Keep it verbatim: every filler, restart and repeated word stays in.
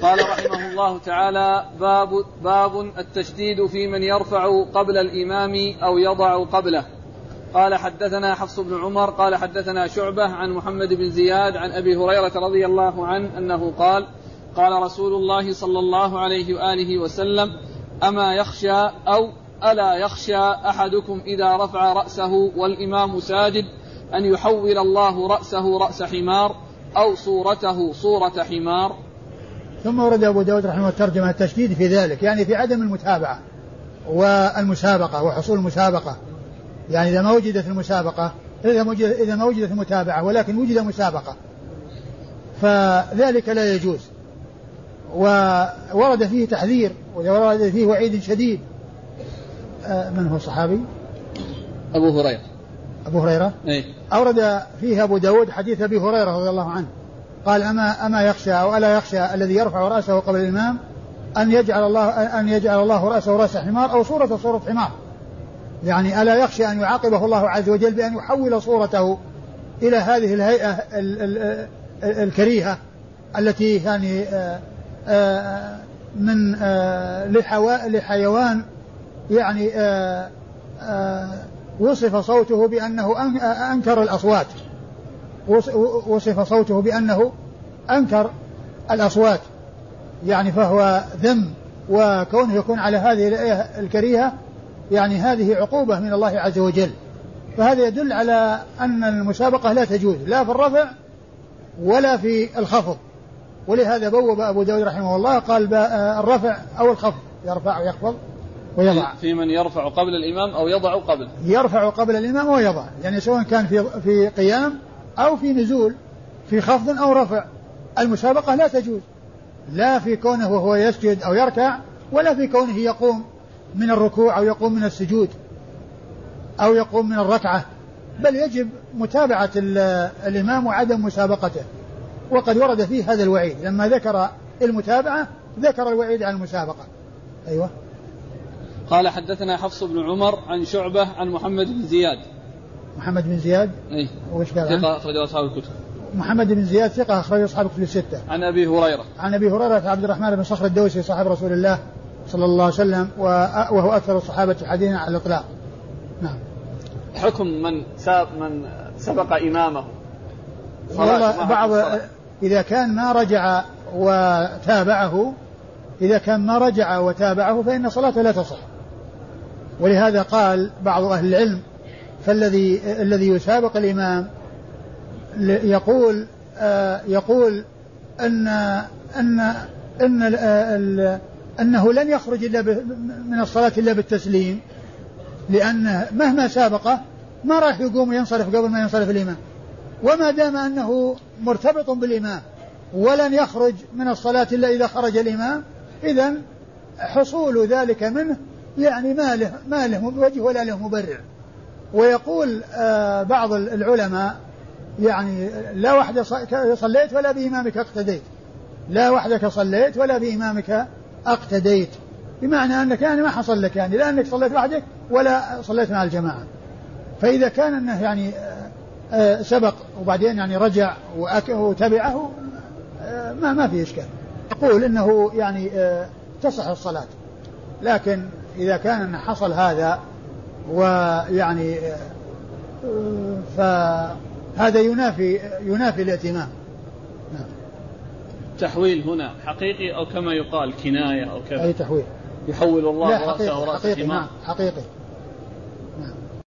قال رحمه الله تعالى: باب, باب التشديد في من يرفع قبل الإمام أو يضع قبله. قال حدثنا حفص بن عمر قال حدثنا شعبة عن محمد بن زياد عن أبي هريرة رضي الله عنه أنه قال: قال رسول الله صلى الله عليه وآله وسلم: أما يخشى أو ألا يخشى أحدكم إذا رفع رأسه والإمام ساجد أن يحول الله رأسه رأس حمار أو صورته صورة حمار. ثم ورد أبو داود رحمه الله ترجمة التشديد في ذلك، يعني في عدم المتابعة والمسابقة وحصول المسابقة. يعني إذا ما وجدت المسابقة إذا ما وجدت المتابعة ولكن وجد مسابقة فذلك لا يجوز. وورد فيه تحذير وورد فيه وعيد شديد. من هو الصحابي؟ أبو هريرة. أبو هريرة إيه؟ أورد فيه أبو داود حديث أبي هريرة رضي الله عنه قال: أما أما يخشى أو ألا يخشى الذي يرفع رأسه قبل الإمام أن يجعل الله أن يجعل الله رأسه رأس حمار أو صورة صورة حمار. يعني ألا يخشى أن يعاقبه الله عز وجل بأن يحول صورته إلى هذه الهيئة الكريهة التي يعني من لحيوان يعني وصف صوته بأنه أنكر الأصوات وصف صوته بأنه أنكر الأصوات، يعني فهو ذم، وكونه يكون على هذه الكريهة يعني هذه عقوبة من الله عز وجل. فهذا يدل على أن المسابقة لا تجوز لا في الرفع ولا في الخفض. ولهذا بوب أبو داود رحمه الله قال الرفع أو الخفض، يرفع ويخفض ويضع. في من يرفع قبل الإمام أو يضع قبل، يرفع قبل الإمام ويضع، يعني سواء كان في في قيام أو في نزول، في خفض أو رفع. المسابقة لا تجوز لا في كونه وهو يسجد أو يركع ولا في كونه يقوم من الركوع أو يقوم من السجود أو يقوم من الركعة، بل يجب متابعة الإمام وعدم مسابقته. وقد ورد فيه هذا الوعيد، لما ذكر المتابعة ذكر الوعيد عن المسابقة. أيوة. قال حدثنا حفص بن عمر عن شعبة عن محمد بن زياد. محمد بن زياد ايه وش قال؟ ثقة أخرج أصحاب الكتب. محمد بن زياد ثقة أخرج أصحاب الكتب الستة. عن أبي هريرة عن أبي هريرة عبد الرحمن بن صخر الدوسي صاحب رسول الله صلى الله عليه وسلم وهو أكثر الصحابة حديثا على الإطلاق. نعم. حكم من ساب من سبق إمامه. والله بعض إذا كان ما رجع وتابعه إذا كان ما رجع وتابعه فإن صلاته لا تصح. ولهذا قال بعض أهل العلم فالذي الذي يسابق الإمام يقول آه يقول أن أن أن ال أنه لن يخرج إلا من الصلاة إلا بالتسليم، لأن مهما سابقه ما راح يقوم وينصرف قبل ما ينصرف الإمام، وما دام أنه مرتبط بالإمام ولن يخرج من الصلاة إلا إذا خرج الإمام، إذن حصول ذلك منه يعني ما له ما له وجه ولا له مبرر. ويقول آه بعض العلماء يعني لا وحدك صليت ولا بإمامك اقتديت، لا وحدك صليت ولا بإمامك اقتديت، بمعنى أنك يعني ما حصل لك يعني لا أنك صليت وحدك ولا صليت مع الجماعة. فإذا كان أنه يعني آه سبق وبعدين يعني رجع وتبعه آه ما ما في إشكال، أقول إنه يعني آه تصح الصلاة. لكن إذا كان أنه حصل هذا ويعني آه فهذا ينافي ينافي الائتمام. نعم. تحويل هنا حقيقي أو كما يقال كناية أو كذا؟ أي تحويل. يحول الله رأسه رأس حمار. نعم حقيقي. نعم.